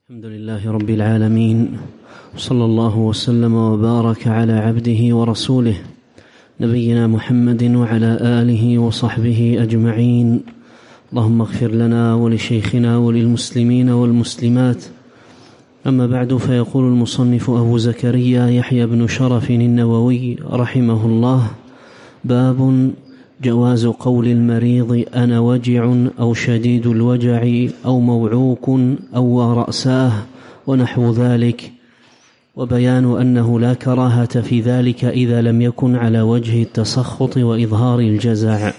الحمد لله رب العالمين، صلى الله وسلم وبارك على عبده ورسوله نبينا محمد وعلى آله وصحبه أجمعين. اللهم اغفر لنا ولشيخنا وللمسلمين والمسلمات. أما بعد، فيقول المصنف أبو زكريا يحيى بن شرف النووي رحمه الله: باب جواز قول المريض أنا وجع أو شديد الوجع أو موعوك أو رأساه ونحو ذلك، وبيان أنه لا كراهة في ذلك إذا لم يكن على وجه التسخط وإظهار الجزع.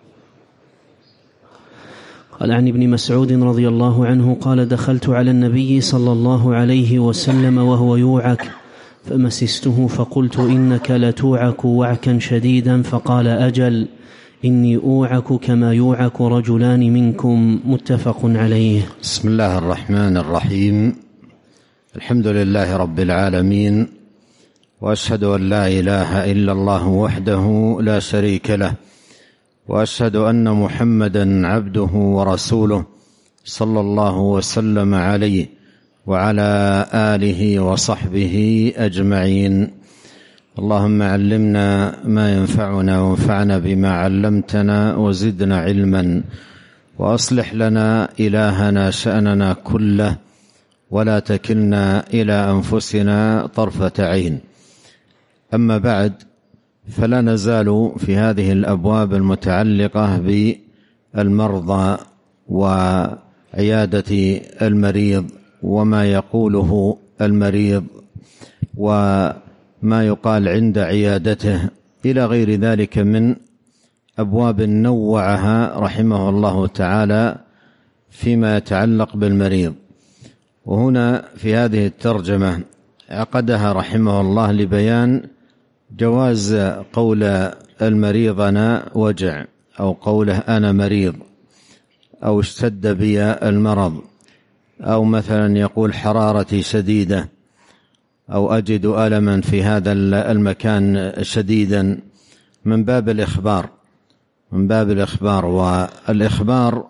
قال عن ابن مسعود رضي الله عنه قال: دخلت على النبي صلى الله عليه وسلم وهو يوعك فمسسته فقلت: إنك لتوعك وعكا شديدا؟ فقال: أجل، إني أوعك كما يوعك رجلان منكم. متفق عليه. بسم الله الرحمن الرحيم. الحمد لله رب العالمين، وأشهد أن لا إله إلا الله وحده لا شريك له، وأشهد أن محمدا عبده ورسوله صلى الله وسلم عليه وعلى آله وصحبه أجمعين. اللهم علمنا ما ينفعنا وانفعنا بما علمتنا وزدنا علما، وأصلح لنا إلهنا شأننا كله، ولا تكلنا إلى أنفسنا طرفة عين. أما بعد، فلا نزال في هذه الأبواب المتعلقة بالمرضى وعيادة المريض وما يقوله المريض وما يقال عند عيادته إلى غير ذلك من أبواب نوعها رحمه الله تعالى فيما يتعلق بالمريض. وهنا في هذه الترجمة عقدها رحمه الله لبيان جواز قول المريض أنا وجع، أو قوله أنا مريض، أو اشتد بي المرض، أو مثلا يقول حرارتي شديدة، أو أجد ألما في هذا المكان شديدا، من باب الإخبار. والإخبار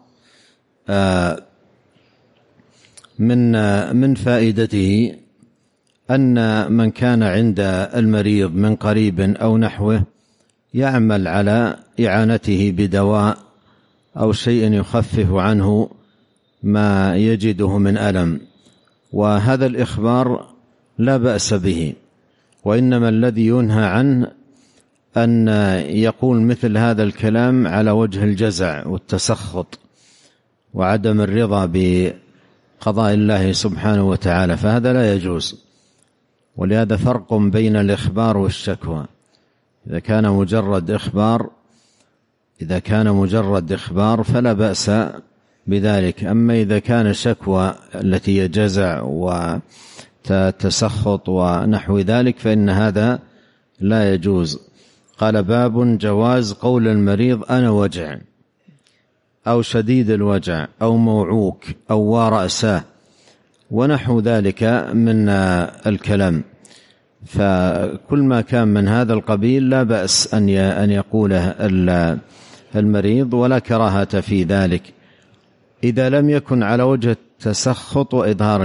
من فائدته أن من كان عند المريض من قريب أو نحوه يعمل على إعانته بدواء أو شيء يخفف عنه ما يجده من ألم، وهذا الإخبار لا بأس به. وإنما الذي ينهى عنه أن يقول مثل هذا الكلام على وجه الجزع والتسخط وعدم الرضا بقضاء الله سبحانه وتعالى، فهذا لا يجوز. ولهذا فرق بين الإخبار والشكوى. إذا كان مجرد إخبار فلا بأس بذلك. أما إذا كان شكوى التي يجزع وتسخط ونحو ذلك فإن هذا لا يجوز. قال: باب جواز قول المريض أنا وجع أو شديد الوجع أو موعوك أو رأساه ونحو ذلك من الكلام. فكل ما كان من هذا القبيل لا بأس أن يقوله المريض، ولا كراهة في ذلك إذا لم يكن على وجه التسخط وإظهار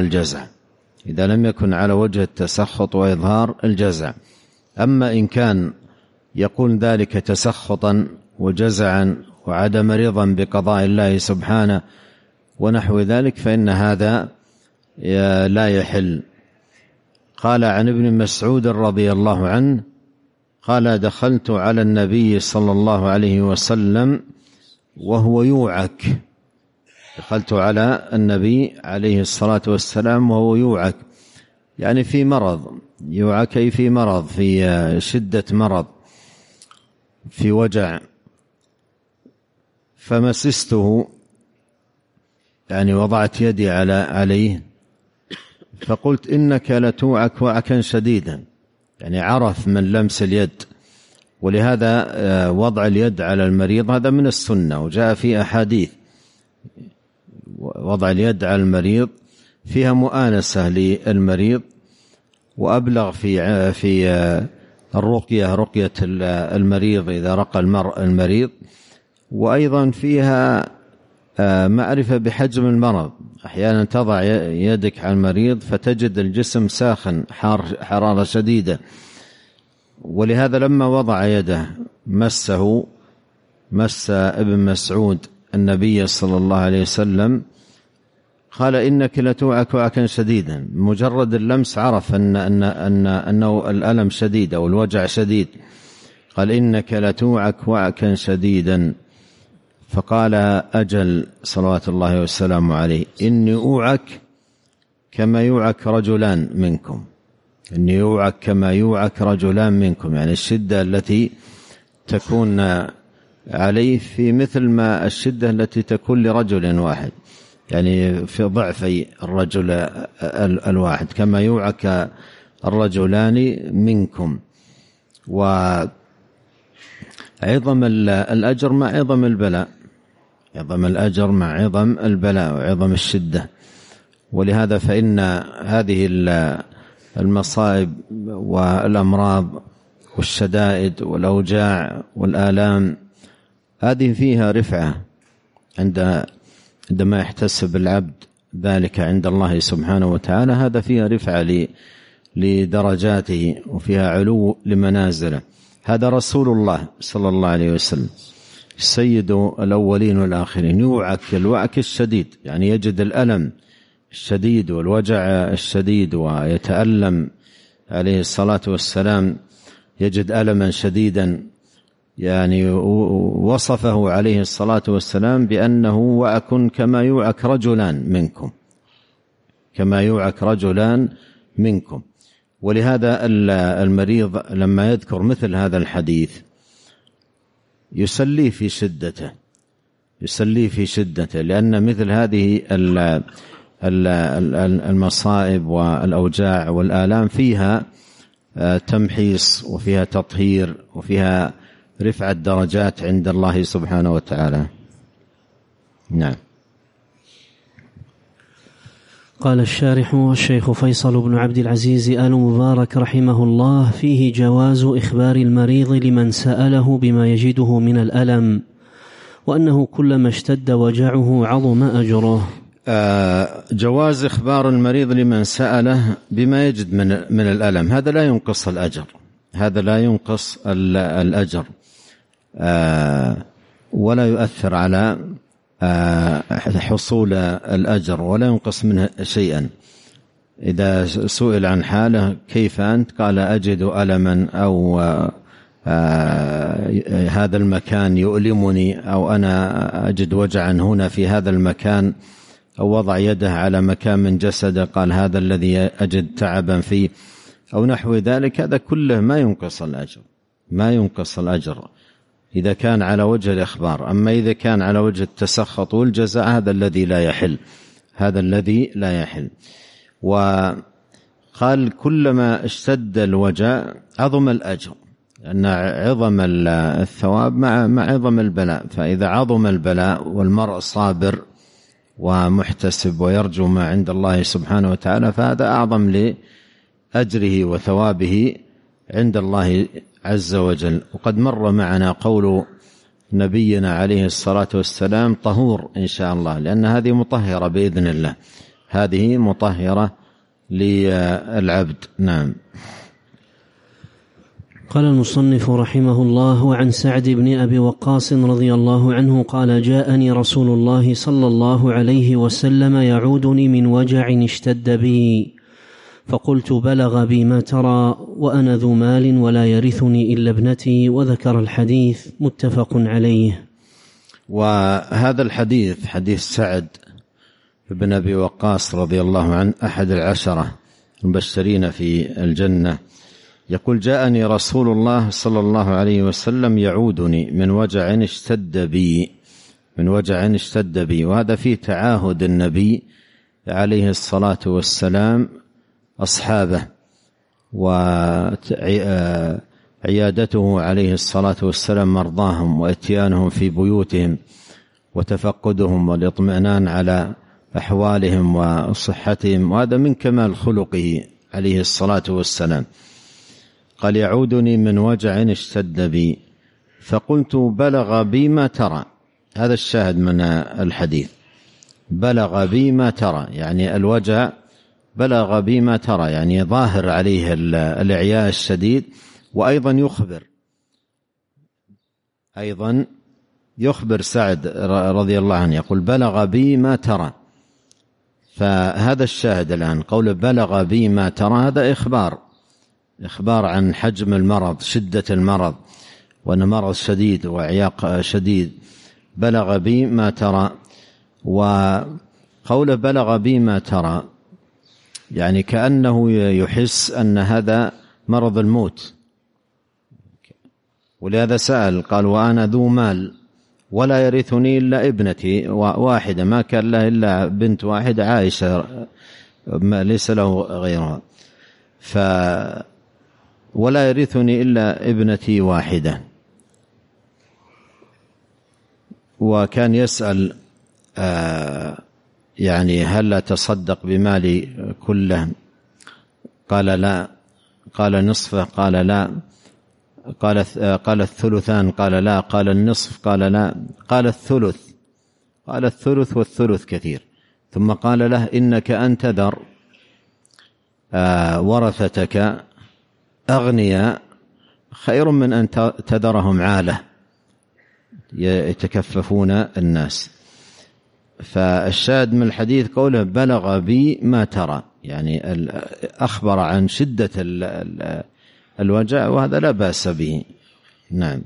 الجزع. أما إن كان يقول ذلك تسخطا وجزعا وعدم رضا بقضاء الله سبحانه ونحو ذلك فإن هذا لا يحل. قال عن ابن مسعود رضي الله عنه قال: دخلت على النبي صلى الله عليه وسلم وهو يوعك. دخلت على النبي عليه الصلاة والسلام وهو يوعك، يعني في مرض، يوعك في مرض، في شدة مرض، في وجع. فمسسته، يعني وضعت يدي عليه، فقلت: إنك لتوعك وعكا شديدا، يعني عرف من لمس اليد. ولهذا وضع اليد على المريض هذا من السنة، وجاء في أحاديث وضع اليد على المريض فيها مؤانسة للمريض، وأبلغ في رقية المريض إذا رقى المريض، وأيضا فيها معرفة بحجم المرض. أحيانا تضع يدك على المريض فتجد الجسم ساخن حرارة شديدة، ولهذا لما وضع يده مس ابن مسعود النبي صلى الله عليه وسلم قال إنك لتوعك وعكا شديدا. مجرد اللمس عرف أنه الألم شديد أو الوجع شديد. قال إنك لتوعك وعكا شديدا، فقال أجل صلوات الله والسلام عليه إني أوعك كما يوعك رجلان منكم، إني أوعك كما يوعك رجلان منكم، يعني الشدة التي تكون عليه في مثل ما الشدة التي تكون لرجل واحد، يعني في ضعفي الرجل الواحد، كما يوعك الرجلان منكم. وعظم الأجر مع عظم البلاء، عظم الأجر مع عظم البلاء وعظم الشدة. ولهذا فإن هذه المصائب والأمراض والشدائد والأوجاع والآلام هذه فيها رفعة عندما يحتسب العبد ذلك عند الله سبحانه وتعالى، هذا فيها رفعة لدرجاته وفيها علو لمنازله. هذا رسول الله صلى الله عليه وسلم سيد الأولين والآخرين، يوعك الوعك الشديد، يعني يجد الألم الشديد والوجع الشديد ويتألم عليه الصلاة والسلام، يجد ألما شديدا. يعني وصفه عليه الصلاة والسلام بأنه وعك كما يوعك رجلان منكم، كما يوعك رجلان منكم. ولهذا المريض لما يذكر مثل هذا الحديث يسليه في شدته، لأن مثل هذه المصائب والأوجاع والآلام فيها تمحيص وفيها تطهير وفيها رفع الدرجات عند الله سبحانه وتعالى. نعم. قال الشارح الشيخ فيصل بن عبد العزيز آل مبارك رحمه الله: فيه جواز إخبار المريض لمن سأله بما يجده من الألم، وأنه كلما اشتد وجعه عظم أجره. جواز إخبار المريض لمن سأله بما يجد من الألم، هذا لا ينقص الأجر، هذا لا ينقص الأجر ولا يؤثر على حصول الأجر ولا ينقص منه شيئا. إذا سئل عن حاله كيف أنت قال أجد ألما، أو هذا المكان يؤلمني، أو أنا أجد وجعا هنا في هذا المكان، أو وضع يده على مكان من جسده قال هذا الذي أجد تعبا فيه، أو نحو ذلك، هذا كله ما ينقص الأجر، ما ينقص الأجر إذا كان على وجه الإخبار. أما إذا كان على وجه التسخط والجزاء هذا الذي لا يحل، هذا الذي لا يحل. وقال كلما اشتد الوجع عظم الأجر، لأن عظم الثواب مع عظم البلاء. فإذا عظم البلاء والمرء صابر ومحتسب ويرجو ما عند الله سبحانه وتعالى، فهذا أعظم لأجره وثوابه عند الله عز وجل. وقد مر معنا قول نبينا عليه الصلاة والسلام طهور إن شاء الله، لأن هذه مطهرة بإذن الله، هذه مطهرة للعبد. نعم. قال المصنف رحمه الله: وعن سعد بن أبي وقاص رضي الله عنه قال: جاءني رسول الله صلى الله عليه وسلم يعودني من وجع اشتد بي، فقلت: بلغ بي ما ترى، وأنا ذو مال ولا يرثني إلا ابنتي. وذكر الحديث، متفق عليه. وهذا الحديث حديث سعد بن أبي وقاص رضي الله عنه، أحد العشرة المبشرين في الجنة، يقول: جاءني رسول الله صلى الله عليه وسلم يعودني من وجع اشتد بي، من وجع اشتد بي. وهذا فيه تعاهد النبي عليه الصلاة والسلام أصحابه، وعيادته عليه الصلاة والسلام مرضاهم، واتيانهم في بيوتهم، وتفقدهم، والاطمئنان على أحوالهم وصحتهم، وهذا من كمال خلقه عليه الصلاة والسلام. قال: يعودني من وجع اشتد بي، فقلت: بلغ بي ما ترى، هذا الشاهد من الحديث. بلغ بي ما ترى، يعني الوجع بلغ بي ما ترى، يعني ظاهر عليه الإعياء الشديد. وأيضا يخبر سعد رضي الله عنه يقول بلغ بي ما ترى. فهذا الشاهد الآن قول بلغ بي ما ترى، هذا إخبار عن حجم المرض، شدة المرض، وأن مرض شديد وإعياء شديد. بلغ بي ما ترى. وقول بلغ بي ما ترى يعني كأنه يحس أن هذا مرض الموت، ولهذا سأل قال وأنا ذو مال ولا يرثني إلا ابنتي واحدة، ما كان له إلا بنت واحدة عائشة ليس له غيرها، ولا يرثني إلا ابنتي واحدة. وكان يسأل يعني هل أتصدق بمالي كله؟ قال لا. قال نصفه؟ قال لا. قال الثلثان؟ قال لا. قال النصف؟ قال لا. قال الثلث. قال الثلث والثلث كثير. ثم قال له إنك أن تذر ورثتك أغنياء خير من أن تذرهم عالة يتكففون الناس. فالشاهد من الحديث قوله بلغ بي ما ترى، يعني أخبر عن شدة الوجع، وهذا لا بأس به. نعم.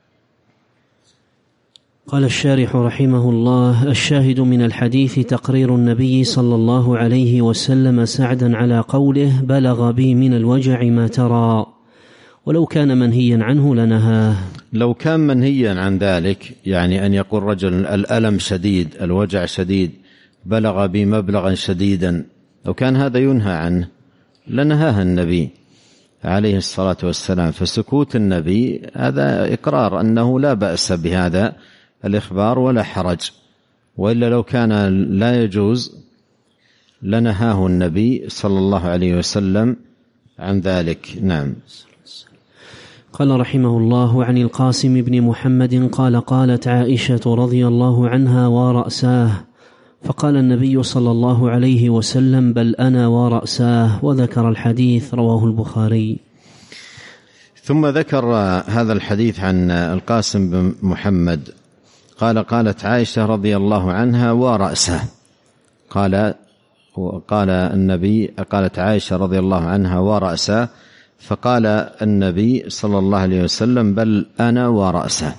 قال الشارح رحمه الله: الشاهد من الحديث تقرير النبي صلى الله عليه وسلم سعدا على قوله بلغ بي من الوجع ما ترى، ولو كان منهيا عنه لنهاه. لو كان منهيا عن ذلك، يعني أن يقول رجل الألم شديد، الوجع شديد، بلغ بي مبلغا شديدا، لو كان هذا ينهى عنه لنهاه النبي عليه الصلاة والسلام. فسكوت النبي هذا إقرار أنه لا بأس بهذا الإخبار ولا حرج، وإلا لو كان لا يجوز لنهاه النبي صلى الله عليه وسلم عن ذلك. نعم. قال رحمه الله: عن القاسم بن محمد قال: قالت عائشة رضي الله عنها: ورأساه. فقال النبي صلى الله عليه وسلم: بل أنا ورأساه. وذكر الحديث، رواه البخاري. ثم ذكر هذا الحديث عن القاسم بن محمد قال: قالت عائشة رضي الله عنها: ورأسه. قال النبي، قالت عائشة رضي الله عنها: ورأسه. فقال النبي صلى الله عليه وسلم: بل أنا ورأسه.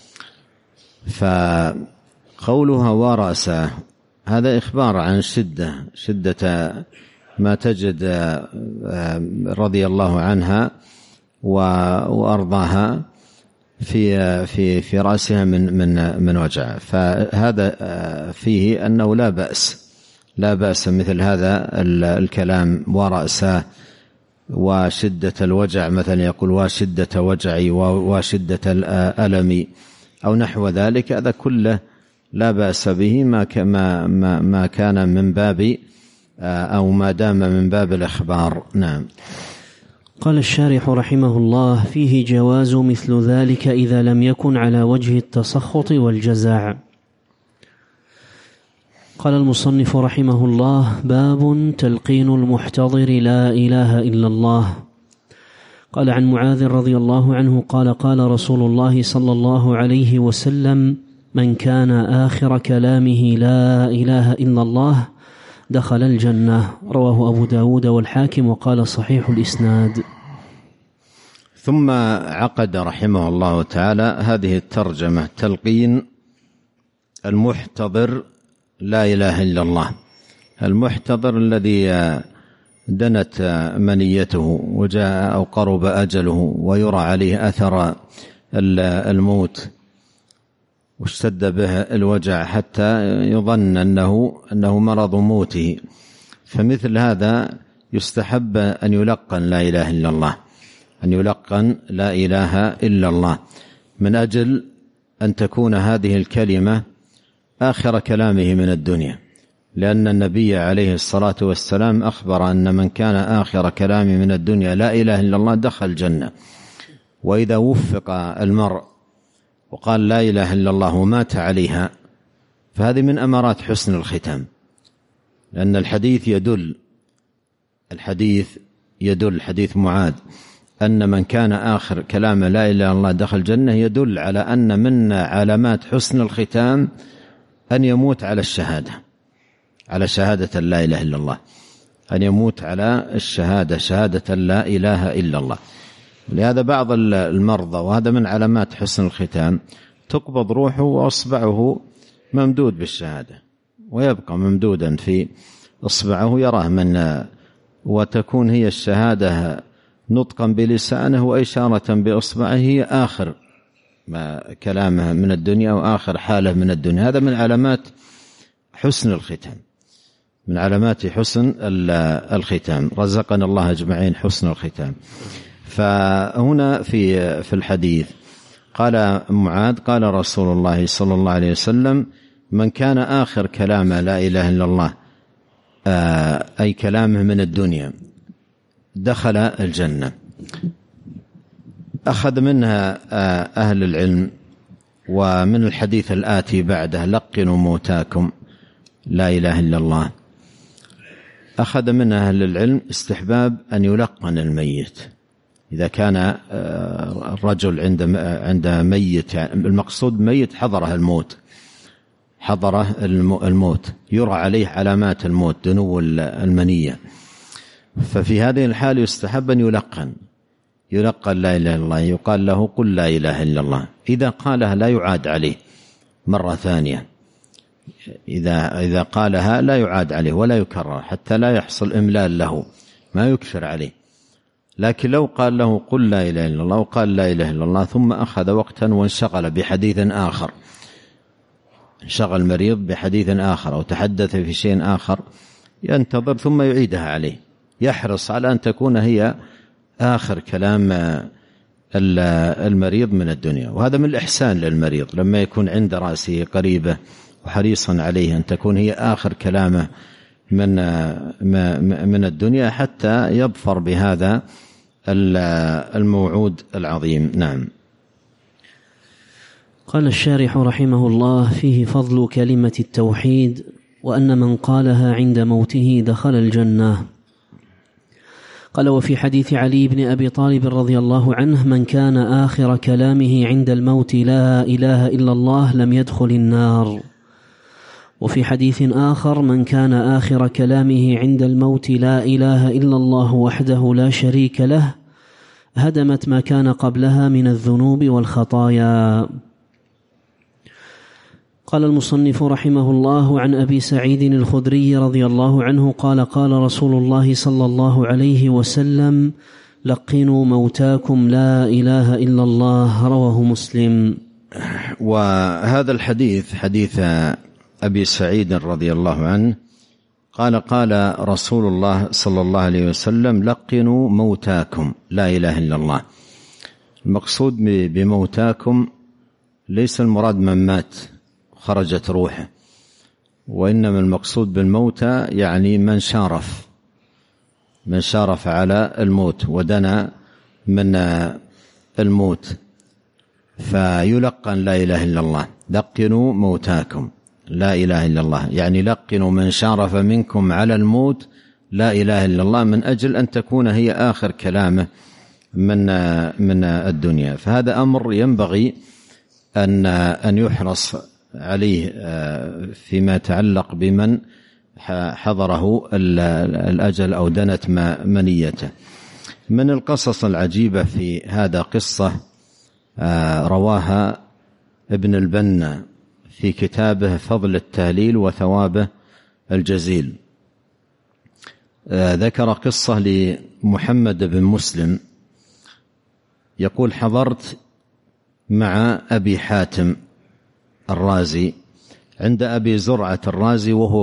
فقولها ورأسه هذا إخبار عن شدة ما تجد رضي الله عنها وأرضاها في رأسها من وجع. فهذا فيه أنه لا بأس مثل هذا الكلام ورأسه وشدة الوجع، مثلا يقول وشدة وجعي وشدة الألم أو نحو ذلك، هذا كله لا بأس به ما كان من باب أو ما دام من باب الإخبار. نعم. قال الشارح رحمه الله: فيه جواز مثل ذلك إذا لم يكن على وجه التسخط والجزع. قال المصنف رحمه الله: باب تلقين المحتضر لا إله إلا الله. قال عن معاذ رضي الله عنه قال: قال رسول الله صلى الله عليه وسلم: من كان آخر كلامه لا إله إلا الله دخل الجنة. رواه أبو داود والحاكم وقال صحيح الإسناد. ثم عقد رحمه الله تعالى هذه الترجمة: تلقين المحتضر لا إله إلا الله. المحتضر الذي دنت منيته وجاء أو قرب أجله ويرى عليه أثر الموت واشتد به الوجع حتى يظن أنه مرض موته، فمثل هذا يستحب أن يلقن لا إله إلا الله، أن يلقن لا إله إلا الله، من أجل أن تكون هذه الكلمة آخر كلامه من الدنيا، لأن النبي عليه الصلاة والسلام أخبر أن من كان آخر كلامه من الدنيا لا إله إلا الله دخل الجنة. وإذا وفق المرء وقال لا إله إلا الله ومات عليها، فهذه من أمارات حسن الختام، لأن الحديث يدل حديث معاذ أن من كان آخر كلام لا إله إلا الله دخل الجنة، يدل على أن من علامات حسن الختام أن يموت على الشهادة، على شهادة لا إله إلا الله، أن يموت على الشهادة، شهادة لا إله إلا الله. لهذا بعض المرضى، وهذا من علامات حسن الختام، تقبض روحه وأصبعه ممدود بالشهادة، ويبقى ممدودا في أصبعه يراه من، وتكون هي الشهادة نطقا بلسانه وإشارة بأصبعه، هي آخر ما كلامه من الدنيا وآخر حاله من الدنيا. هذا من علامات حسن الختام، من علامات حسن الختام. رزقنا الله أجمعين حسن الختام. فهنا في الحديث قال معاذ قال رسول الله صلى الله عليه وسلم: من كان آخر كلامه لا إله إلا الله، أي كلامه من الدنيا، دخل الجنة. أخذ منها أهل العلم، ومن الحديث الآتي بعده: لقنوا موتاكم لا إله إلا الله. أخذ من أهل العلم استحباب أن يلقن الميت إذا كان الرجل عند ميت، يعني المقصود ميت حضره الموت، يرى عليه علامات الموت، دنو المنية، ففي هذه الحال يستحب أن يلقن لا إله إلا الله، يقال له: قل لا إله إلا الله. إذا قالها لا يعاد عليه مرة ثانية، إذا قالها لا يعاد عليه ولا يكرر حتى لا يحصل إملال له، ما يكثر عليه. لكن لو قال له: قل لا إله إلا الله، وقال لا إله إلا الله، ثم أخذ وقتا وانشغل بحديث آخر، انشغل المريض بحديث آخر أو تحدث في شيء آخر، ينتظر ثم يعيدها عليه، يحرص على أن تكون هي آخر كلام المريض من الدنيا. وهذا من الإحسان للمريض لما يكون عند رأسه قريبة، وحريصا عليه أن تكون هي آخر كلامه من الدنيا، حتى يظفر بهذا الموعود العظيم. نعم. قال الشارح رحمه الله: فيه فضل كلمة التوحيد، وأن من قالها عند موته دخل الجنة. قال: وفي حديث علي بن أبي طالب رضي الله عنه: من كان آخر كلامه عند الموت لا إله إلا الله لم يدخل النار. وفي حديث آخر: من كان آخر كلامه عند الموت لا إله إلا الله وحده لا شريك له هدمت ما كان قبلها من الذنوب والخطايا. قال المصنف رحمه الله: عن أبي سعيد الخدري رضي الله عنه قال: قال رسول الله صلى الله عليه وسلم: لقنوا موتاكم لا إله إلا الله. رواه مسلم. وهذا الحديث حديث أبي سعيد رضي الله عنه قال: قال رسول الله صلى الله عليه وسلم: لقنوا موتاكم لا إله إلا الله. المقصود بموتاكم ليس المراد من مات خرجت روحه، وإنما المقصود بالموتى يعني من شارف على الموت ودنا من الموت، فيلقن لا إله إلا الله. لقنوا موتاكم لا إله إلا الله، يعني لقنوا من شارف منكم على الموت لا إله إلا الله، من أجل أن تكون هي آخر كلامه من الدنيا. فهذا أمر ينبغي أن يحرص عليه فيما يتعلق بمن حضره الأجل أو دنت منيته. من القصص العجيبة في هذا قصة رواها ابن البنا في كتابه فضل التهليل وثوابه الجزيل. ذكر قصة لمحمد بن مسلم يقول: حضرت مع أبي حاتم الرازي عند أبي زرعة الرازي وهو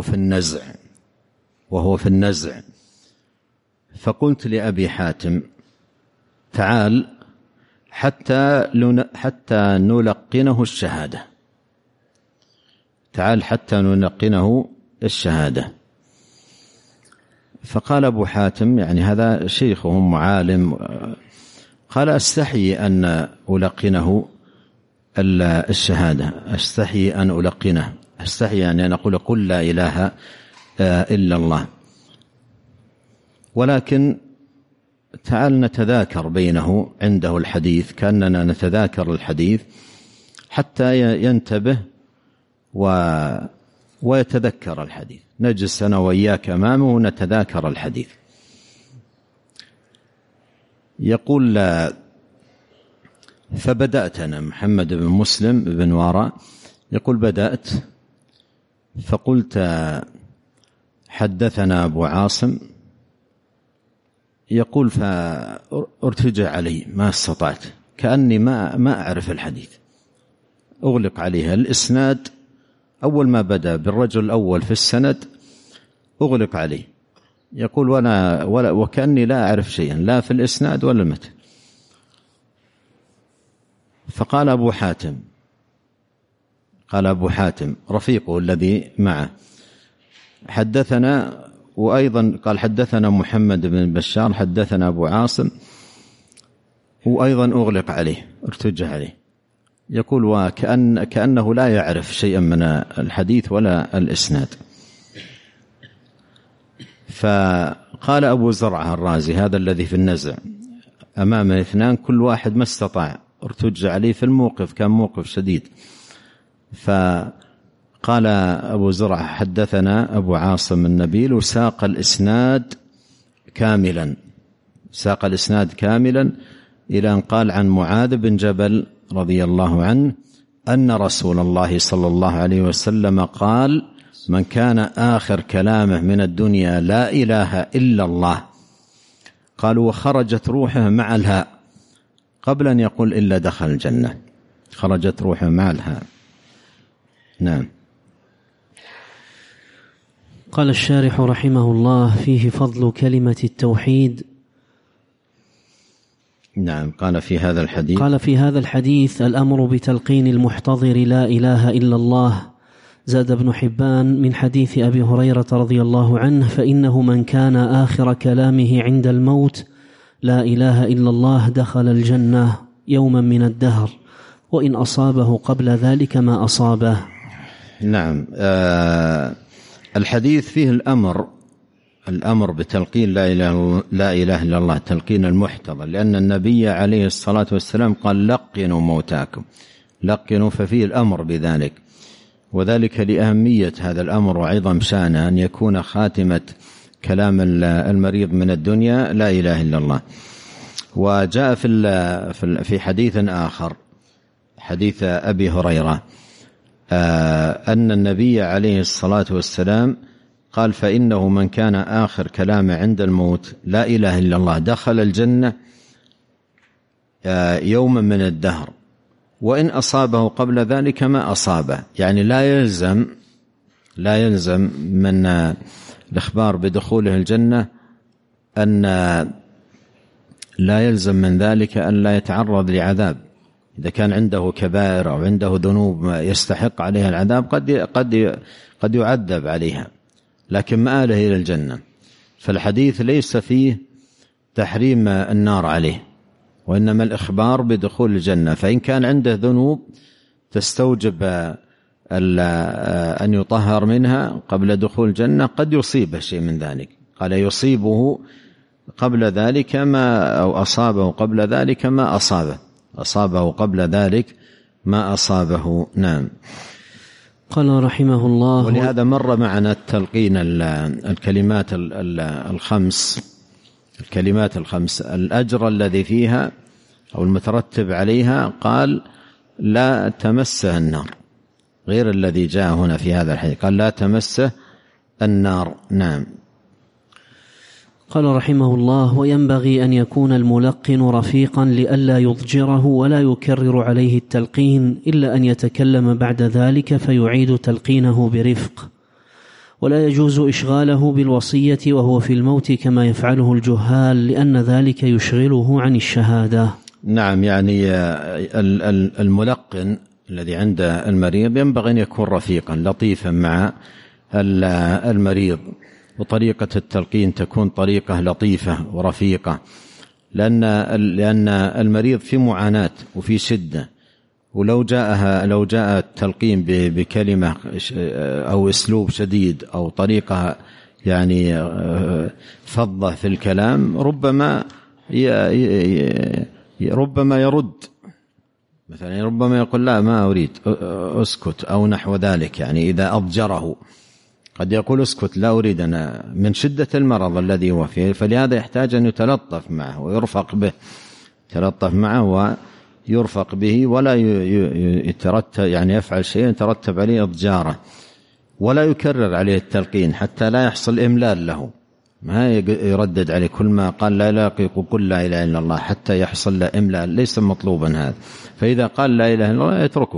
في النزع، فقلت لأبي حاتم: تعال حتى نلقنه الشهادة، تعال حتى نلقنه الشهادة. فقال أبو حاتم، يعني هذا شيخهم عالم، قال: أستحي أن ألقنه الشهادة، أستحي أن ألقنه، أستحي أن أقول قل لا إله إلا الله. ولكن تعال نتذاكر بينه عنده الحديث، كأننا نتذاكر الحديث حتى ينتبه ويتذكر الحديث. نجلس أنا وإياك أمامه ونتذاكر الحديث. يقول فبدأت أنا محمد بن مسلم بن وراء يقول بدأت فقلت حدثنا أبو عاصم، يقول فارتجع علي ما استطعت، كأني ما أعرف الحديث، أغلق عليها الإسناد. أول ما بدأ بالرجل الأول في السند أغلق عليه، يقول وكأني لا أعرف شيئا لا في الإسناد ولا المتن. فقال أبو حاتم، قال أبو حاتم رفيقه الذي معه حدثنا، وأيضا قال حدثنا محمد بن بشار حدثنا أبو عاصم، وأيضا أغلق عليه ارتجع عليه. يقول وكأنه لا يعرف شيئا من الحديث ولا الإسناد. فقال أبو زرعة الرازي هذا الذي في النزع أمامه اثنان كل واحد ما استطاع، ارتج عليه في الموقف، كان موقف شديد. فقال أبو زرعة حدثنا أبو عاصم النبيل، وساق الإسناد كاملا، ساق الإسناد كاملا إلى أن قال عن معاذ بن جبل رضي الله عنه أن رسول الله صلى الله عليه وسلم قال من كان آخر كلامه من الدنيا لا إله إلا الله، قالوا وخرجت روحه مع الهاء قبل أن يقول إلا دخل الجنة، خرجت روحه مع الهاء. نعم. قال الشارح رحمه الله فيه فضل كلمة التوحيد. نعم. قال في هذا الحديث الأمر بتلقين المحتضر لا إله إلا الله. زاد ابن حبان من حديث أبي هريرة رضي الله عنه فإنه من كان آخر كلامه عند الموت لا إله إلا الله دخل الجنة يوما من الدهر وإن أصابه قبل ذلك ما أصابه. نعم. الحديث فيه الأمر بتلقين لا إله إلا الله، تلقين المحتضر، لأن النبي عليه الصلاة والسلام قال لقنوا موتاكم، لقنوا، ففيه الأمر بذلك، وذلك لأهمية هذا الأمر وعظم شأنه أن يكون خاتمة كلام المريض من الدنيا لا إله إلا الله. وجاء في حديث آخر، حديث أبي هريرة، أن النبي عليه الصلاة والسلام قال فإنه من كان آخر كلامه عند الموت لا إله إلا الله دخل الجنة يوما من الدهر وإن أصابه قبل ذلك ما أصابه. يعني لا يلزم من الإخبار بدخوله الجنة أن لا يلزم من ذلك أن لا يتعرض لعذاب. إذا كان عنده كبائر أو عنده ذنوب يستحق عليها العذاب قد يعذب عليها، لكن مآله إلى الجنة. فالحديث ليس فيه تحريم النار عليه، وإنما الإخبار بدخول الجنة. فإن كان عنده ذنوب تستوجب أن يطهر منها قبل دخول الجنة قد يصيبه شيء من ذلك. قال يصيبه قبل ذلك أو أصابه قبل ذلك ما أصابه قبل ذلك ما أصابه. نعم. قال رحمه الله ولهذا مر معنا التلقين الكلمات الخمس الأجر الذي فيها أو المترتب عليها، قال لا تمسه النار، غير الذي جاء هنا في هذا الحديث قال لا تمسه النار. نعم. قال رحمه الله وينبغي أن يكون الملقن رفيقا لئلا يضجره ولا يكرر عليه التلقين إلا أن يتكلم بعد ذلك فيعيد تلقينه برفق، ولا يجوز إشغاله بالوصية وهو في الموت كما يفعله الجهال لأن ذلك يشغله عن الشهادة. نعم. يعني الملقن الذي عند المريض ينبغي أن يكون رفيقا لطيفا مع المريض، وطريقة التلقين تكون طريقة لطيفة ورفيقة، لأن المريض في معاناة وفي شدة، ولو جاء التلقين بكلمة أو أسلوب شديد أو طريقة يعني فظة في الكلام ربما يرد، مثلا ربما يقول لا ما أريد أسكت أو نحو ذلك، يعني إذا أضجره قد يقول اسكت لا أريد أنا من شدة المرض الذي هو فيه، فلهذا يحتاج أن يتلطف معه ويرفق به، يتلطف معه ويرفق به، ولا يترتب يعني يفعل شيء يترتب عليه إضجاره، ولا يكرر عليه التلقين حتى لا يحصل إملال له، ما يردد عليه كل ما قال لا إله قل لا إله إلا الله حتى يحصل له إملال، ليس مطلوبا هذا. فإذا قال لا إله إلا الله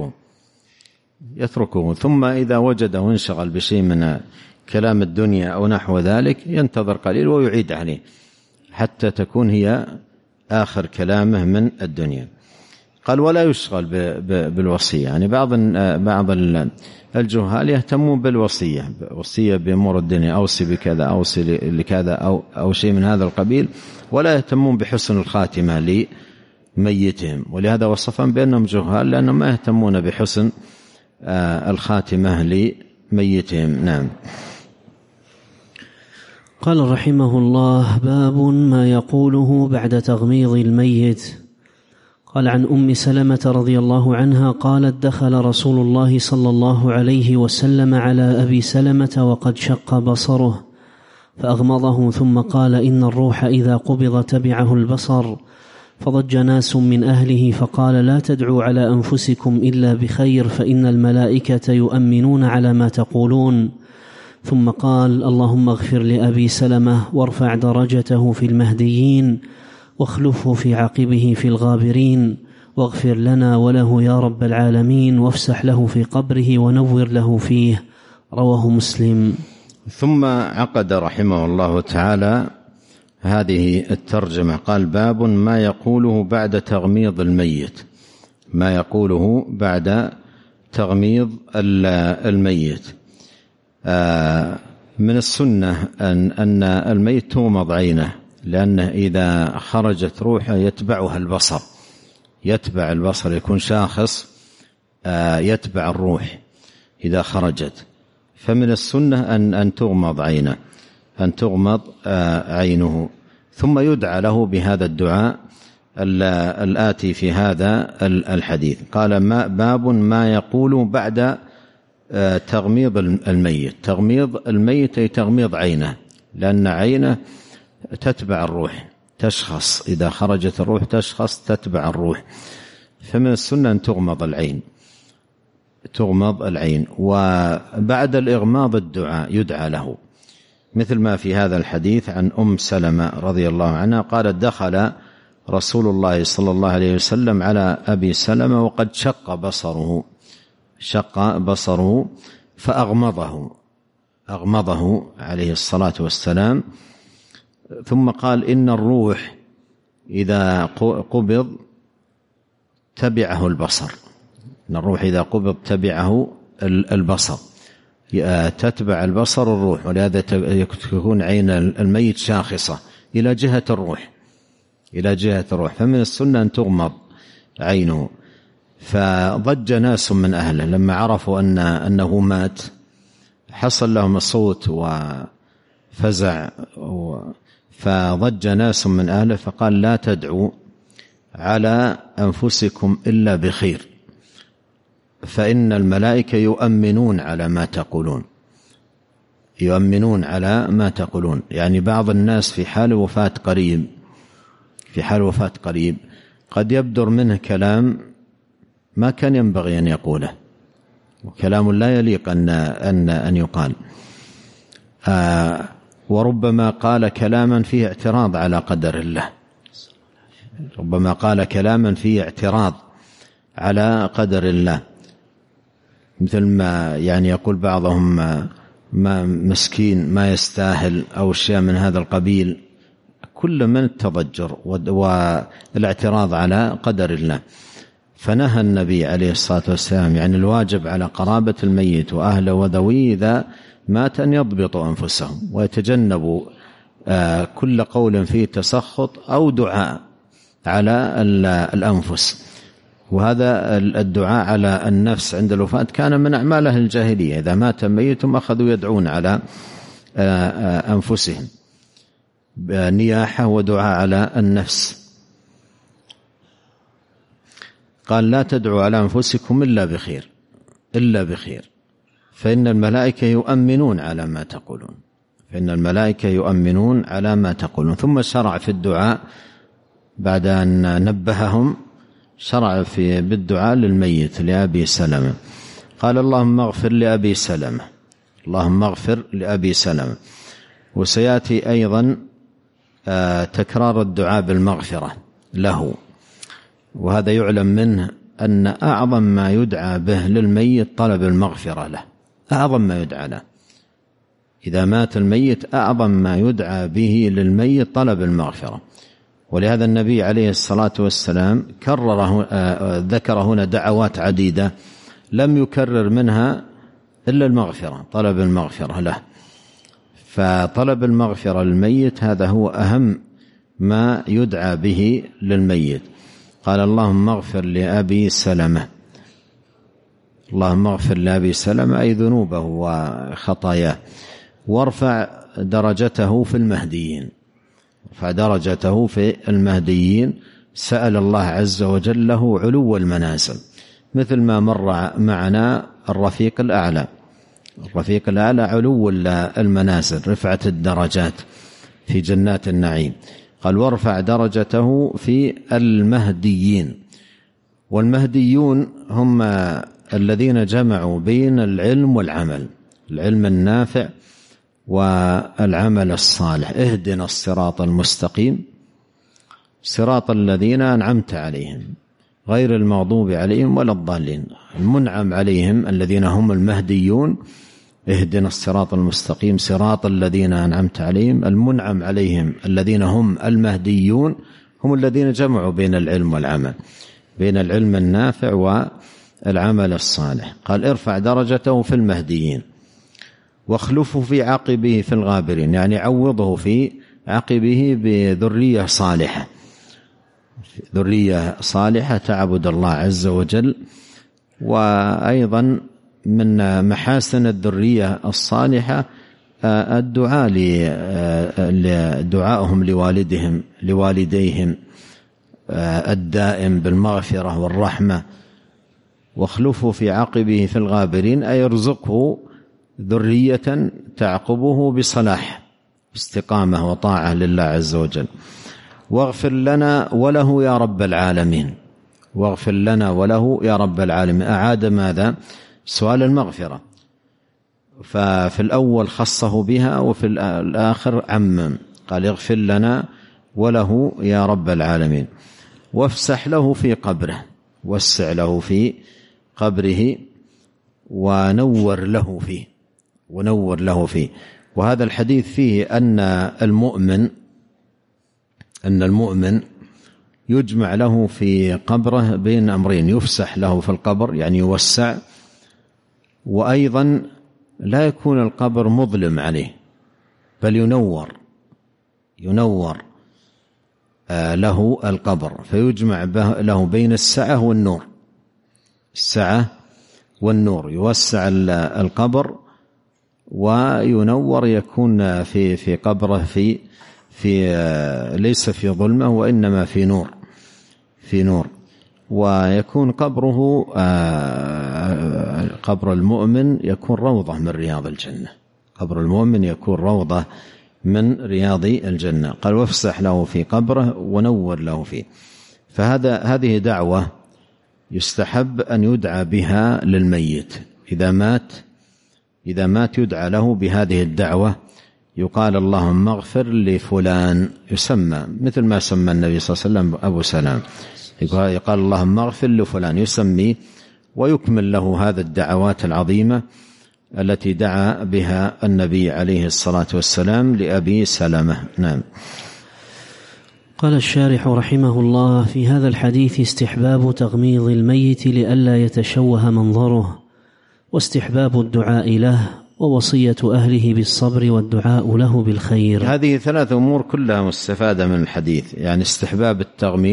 يتركه، ثم إذا وجده وانشغل بشيء من كلام الدنيا أو نحو ذلك ينتظر قليل ويعيد عليه حتى تكون هي آخر كلامه من الدنيا. قال ولا يشغل بالوصية، يعني بعض الجهال يهتمون بالوصية، وصية بأمور الدنيا، أوصي بكذا أوصي لكذا أو شيء من هذا القبيل، ولا يهتمون بحسن الخاتمة لميتهم، ولهذا وصفهم بأنهم جهال لأنهم ما يهتمون بحسن الخاتمة لميتهم. نعم. قال رحمه الله: باب ما يقوله بعد تغميض الميت. قال عن أم سلمة رضي الله عنها قالت: دخل رسول الله صلى الله عليه وسلم على أبي سلمة وقد شق بصره فأغمضه، ثم قال: إن الروح إذا قبض تبعه البصر. فضج ناس من أهله فقال: لا تدعوا على أنفسكم إلا بخير، فإن الملائكة يؤمنون على ما تقولون. ثم قال: اللهم اغفر لأبي سلمة وارفع درجته في المهديين واخلفه في عقبه في الغابرين، واغفر لنا وله يا رب العالمين، وافسح له في قبره ونور له فيه. رواه مسلم. ثم عقد رحمه الله تعالى هذه الترجمة، قال: باب ما يقوله بعد تغميض الميت. ما يقوله بعد تغميض الميت. من السنة أن الميت تغمض عينه، لأنه إذا خرجت روحه يتبعها البصر، يتبع البصر، يكون شاخص يتبع الروح إذا خرجت. فمن السنة أن تغمض عينه، أن تغمض عينه، ثم يدعى له بهذا الدعاء الآتي في هذا الحديث. قال: باب ما يقول بعد تغميض الميت. تغميض الميت أي تغميض عينه، لأن عينه تتبع الروح، تشخص، إذا خرجت الروح تشخص تتبع الروح، فمن السنة أن تغمض العين، تغمض العين. وبعد الإغماض الدعاء يدعى له، مثل ما في هذا الحديث عن أم سلمة رضي الله عنها قالت: دخل رسول الله صلى الله عليه وسلم على أبي سلمة وقد شق بصره فأغمضه عليه الصلاة والسلام، ثم قال: إن الروح إذا قبض تبعه البصر. إن الروح إذا قبض تبعه البصر، تتبع البصر الروح، ولهذا تكون عين الميت شاخصة إلى جهة الروح، فمن السنة أن تغمض عينه. فضج ناس من أهله لما عرفوا أنه مات، حصل لهم الصوت وفزع، فضج ناس من أهله فقال: لا تدعوا على أنفسكم إلا بخير، فإن الملائكة يؤمنون على ما تقولون. يعني بعض الناس في حال وفاة قريب قد يبدر منه كلام ما كان ينبغي أن يقوله، وكلام لا يليق أن يقال، وربما قال كلاما فيه اعتراض على قدر الله، ربما قال كلاما فيه اعتراض على قدر الله، مثل ما يعني يقول بعضهم ما مسكين ما يستاهل أو شيء من هذا القبيل، كل من التضجر والاعتراض على قدر الله. فنهى النبي عليه الصلاة والسلام، يعني الواجب على قرابة الميت وأهله وذويه إذا مات أن يضبطوا أنفسهم ويتجنبوا كل قول فيه تسخط أو دعاء على الأنفس. وهذا الدعاء على النفس عند الوفاة كان من أعمال أهل الجاهلية، إذا مات ميتهم أخذوا يدعون على أنفسهم بنياحة ودعاء على النفس. قال لا تدعوا على أنفسكم إلا بخير فإن الملائكة يؤمنون على ما تقولون. ثم شرع في الدعاء بعد أن نبههم، شرع بالدعاء للميت لأبي سلمة. قال اللهم اغفر لأبي سلمة. وسيأتي أيضا تكرار الدعاء بالمغفرة له، وهذا يعلم منه أن أعظم ما يدعى به للميت طلب المغفرة له، أعظم ما يدعى له إذا مات الميت، أعظم ما يدعى به للميت طلب المغفرة. ولهذا النبي عليه الصلاة والسلام ذكر هنا دعوات عديدة لم يكرر منها إلا المغفرة، طلب المغفرة له. فطلب المغفرة للميت هذا هو أهم ما يدعى به للميت. قال اللهم اغفر لأبي سلمة، اللهم اغفر لأبي سلمة أي ذنوبه وخطاياه، وارفع درجته في المهديين. سأل الله عز وجل له علو المنازل، مثل ما مر معنا الرفيق الأعلى علو المنازل، رفعة الدرجات في جنات النعيم. قال وارفع درجته في المهديين. والمهديون هم الذين جمعوا بين العلم والعمل، العلم النافع والعمل الصالح. اهدنا الصراط المستقيم صراط الذين أنعمت عليهم غير المغضوب عليهم ولا الضالين. المنعم عليهم الذين هم المهديون، اهدنا الصراط المستقيم صراط الذين أنعمت عليهم. المنعم عليهم الذين هم المهديون هم الذين جمعوا بين العلم والعمل، بين العلم النافع والعمل الصالح. قال ارفع درجته في المهديين واخلفه في عقبه في الغابرين، يعني عوضه في عقبه بذرية صالحة تعبد الله عز وجل. وأيضا من محاسن الذرية الصالحة الدعاء دعائهم لوالديهم الدائم بالمغفرة والرحمة. واخلفه في عقبه في الغابرين أي يرزقه ذرية تعقبه بصلاح استقامة وطاعة لله عز وجل. واغفر لنا وله يا رب العالمين، واغفر لنا وله يا رب العالمين. أعاد ماذا؟ سؤال المغفرة، ففي الأول خصه بها وفي الآخر عمم، قال اغفر لنا وله يا رب العالمين. وافسح له في قبره، وسع له في قبره ونور له فيه. وهذا الحديث فيه أن المؤمن يجمع له في قبره بين أمرين: يفسح له في القبر يعني يوسع، وأيضا لا يكون القبر مظلم عليه بل ينور له القبر، فيجمع له بين السعة والنور، يوسع القبر وينور، يكون في قبره في ليس في ظلمة وإنما في نور. ويكون قبره قبر المؤمن يكون روضة من رياض الجنة، قبر المؤمن يكون روضة من رياض الجنة. قال وافسح له في قبره ونور له فيه. هذه دعوة يستحب أن يدعى بها للميت إذا مات يدعى له بهذه الدعوة، يقال اللهم اغفر لفلان، يسمى مثل ما سمى النبي صلى الله عليه وسلم أبو سلام، يقال اللهم اغفر لفلان، يسميه ويكمل له هذا الدعوات العظيمة التي دعا بها النبي عليه الصلاة والسلام لأبي سلمة. نعم. قال الشارح رحمه الله: في هذا الحديث استحباب تغميض الميت لئلا يتشوه منظره، واستحباب الدعاء له، ووصية أهله بالصبر والدعاء له بالخير. هذه 3 أمور كلها مستفادة من الحديث، يعني استحباب التغميض،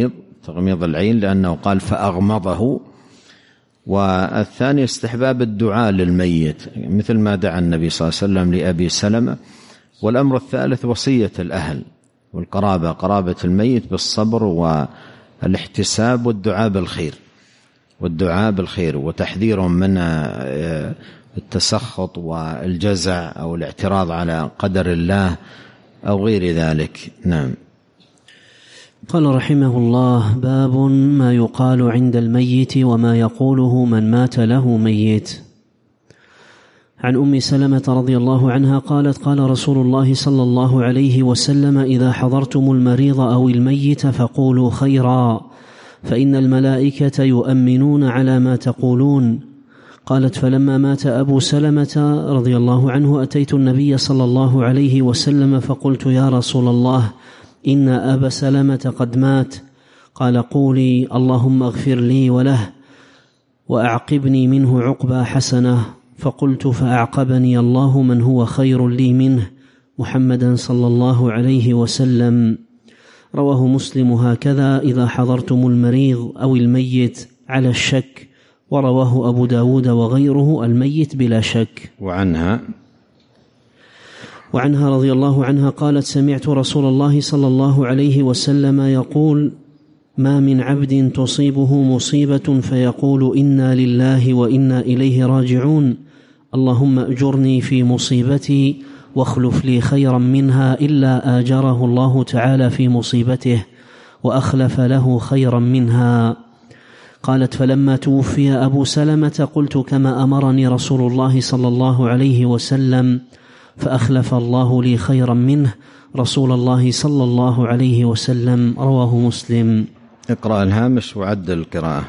تغميض العين لأنه قال فأغمضه. والثاني استحباب الدعاء للميت مثل ما دعا النبي صلى الله عليه وسلم لأبي سلمة. والأمر الثالث وصية الأهل والقرابة، قرابة الميت بالصبر والاحتساب والدعاء بالخير وتحذيرهم من التسخط والجزع أو الاعتراض على قدر الله أو غير ذلك. نعم. قال رحمه الله: باب ما يقال عند الميت وما يقوله من مات له ميت. عن أم سلمة رضي الله عنها قالت: قال رسول الله صلى الله عليه وسلم: إذا حضرتم المريض أو الميت فقولوا خيرا، فإن الملائكة يؤمنون على ما تقولون. قالت: فلما مات أبو سلمة رضي الله عنه أتيت النبي صلى الله عليه وسلم فقلت: يا رسول الله، إن أبا سلمة قد مات. قال: قولي اللهم اغفر لي وله وأعقبني منه عقبى حسنة. فقلت: فأعقبني الله من هو خير لي منه، محمدا صلى الله عليه وسلم. رواه مسلم هكذا: إذا حضرتم المريض أو الميت على الشك. ورواه أبو داود وغيره الميت بلا شك. وعنها رضي الله عنها قالت: سمعت رسول الله صلى الله عليه وسلم يقول: ما من عبد تصيبه مصيبة فيقول إنا لله وإنا إليه راجعون، اللهم أجرني في مصيبتي واخلف لي خيرا منها، إلا آجره الله تعالى في مصيبته وأخلف له خيرا منها. قالت: فلما توفي أبو سلمة قلت كما أمرني رسول الله صلى الله عليه وسلم، فأخلف الله لي خيرا منه، رسول الله صلى الله عليه وسلم. رواه مسلم. اقرأ الهامش وعدل القراءة.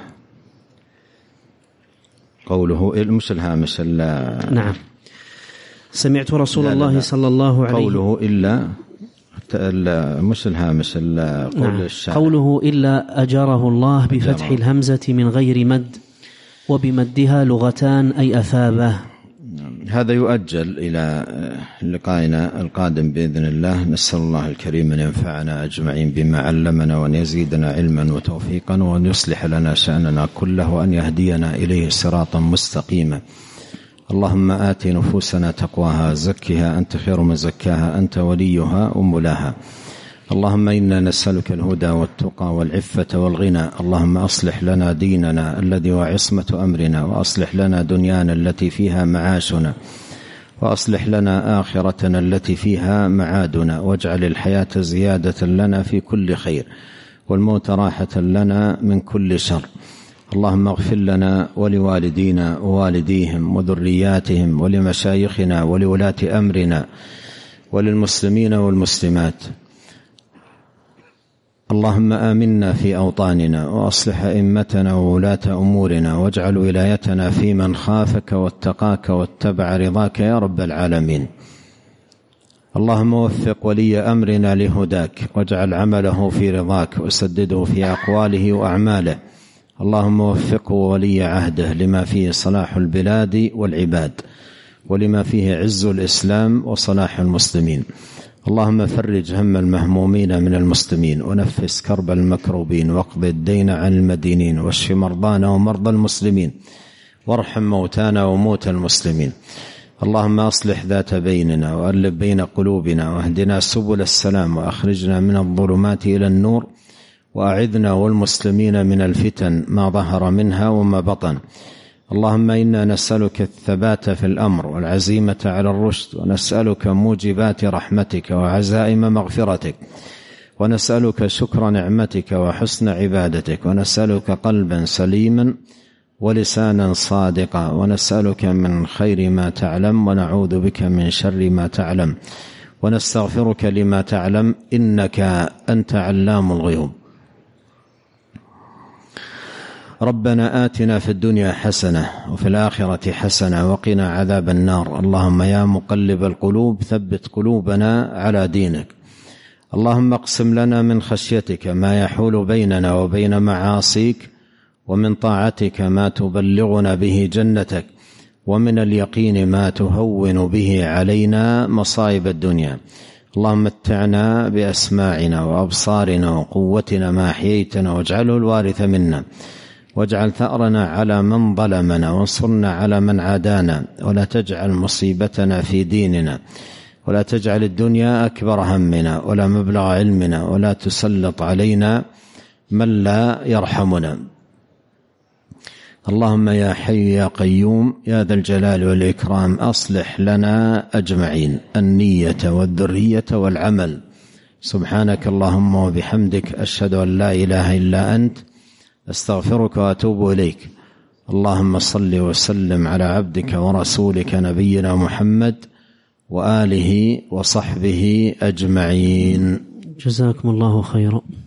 قوله مش الهامش نعم. سمعت رسول الله صلى الله عليه قوله إلا مش الهامش نعم. قوله إلا أجره الله بفتح الهمزة من غير مد، وبمدها لغتان أي أثابه. هذا يؤجل إلى لقائنا القادم بإذن الله. نسأل الله الكريم أن ينفعنا أجمعين بما علمنا، وأن يزيدنا علما وتوفيقا، وأن يصلح لنا شأننا كله، وأن يهدينا إليه صراطا مستقيما. اللهم آت نفوسنا تقواها، زكها أنت خير من زكاها، أنت وليها ومولاها. اللهم إنا نسألك الهدى والتقى والعفة والغنى. اللهم أصلح لنا ديننا الذي هو عصمة أمرنا، وأصلح لنا دنيانا التي فيها معاشنا، وأصلح لنا آخرتنا التي فيها معادنا، واجعل الحياة زيادة لنا في كل خير، والموت راحة لنا من كل شر. اللهم اغفر لنا ولوالدينا ووالديهم وذرياتهم ولمشايخنا ولولاة أمرنا وللمسلمين والمسلمات. اللهم آمنا في أوطاننا، وأصلح أئمتنا وولاة أمورنا، واجعل ولايتنا في من خافك واتقاك واتبع رضاك يا رب العالمين. اللهم وفق ولي أمرنا لهداك، واجعل عمله في رضاك، وسدده في أقواله وأعماله. اللهم وفقه ولي عهده لما فيه صلاح البلاد والعباد، ولما فيه عز الإسلام وصلاح المسلمين. اللهم فرج هم المهمومين من المسلمين، ونفس كرب المكروبين، واقض الدين عن المدينين، واشف مرضانا ومرضى المسلمين، وارحم موتانا وموتى المسلمين. اللهم أصلح ذات بيننا، وألف بين قلوبنا، واهدنا سبل السلام، وأخرجنا من الظلمات إلى النور، وأعذنا والمسلمين من الفتن ما ظهر منها وما بطن. اللهم إنا نسألك الثبات في الأمر والعزيمة على الرشد، ونسألك موجبات رحمتك وعزائم مغفرتك، ونسألك شكر نعمتك وحسن عبادتك، ونسألك قلبا سليما ولسانا صادقا، ونسألك من خير ما تعلم، ونعوذ بك من شر ما تعلم، ونستغفرك لما تعلم، إنك أنت علام الغيوب. ربنا آتنا في الدنيا حسنة وفي الآخرة حسنة وقنا عذاب النار. اللهم يا مقلب القلوب ثبت قلوبنا على دينك. اللهم اقسم لنا من خشيتك ما يحول بيننا وبين معاصيك، ومن طاعتك ما تبلغنا به جنتك، ومن اليقين ما تهون به علينا مصائب الدنيا. اللهم متعنا بأسماعنا وأبصارنا وقوتنا ما أحييتنا واجعله الوارث منا، واجعل ثأرنا على من ظلمنا، وانصرنا على من عادانا، ولا تجعل مصيبتنا في ديننا، ولا تجعل الدنيا أكبر همنا ولا مبلغ علمنا، ولا تسلط علينا من لا يرحمنا. اللهم يا حي يا قيوم يا ذا الجلال والإكرام أصلح لنا أجمعين النية والذرية والعمل. سبحانك اللهم وبحمدك أشهد أن لا إله إلا أنت أستغفرك وأتوب إليك. اللهم صل وسلم على عبدك ورسولك نبينا محمد وآله وصحبه أجمعين. جزاكم الله خيرا.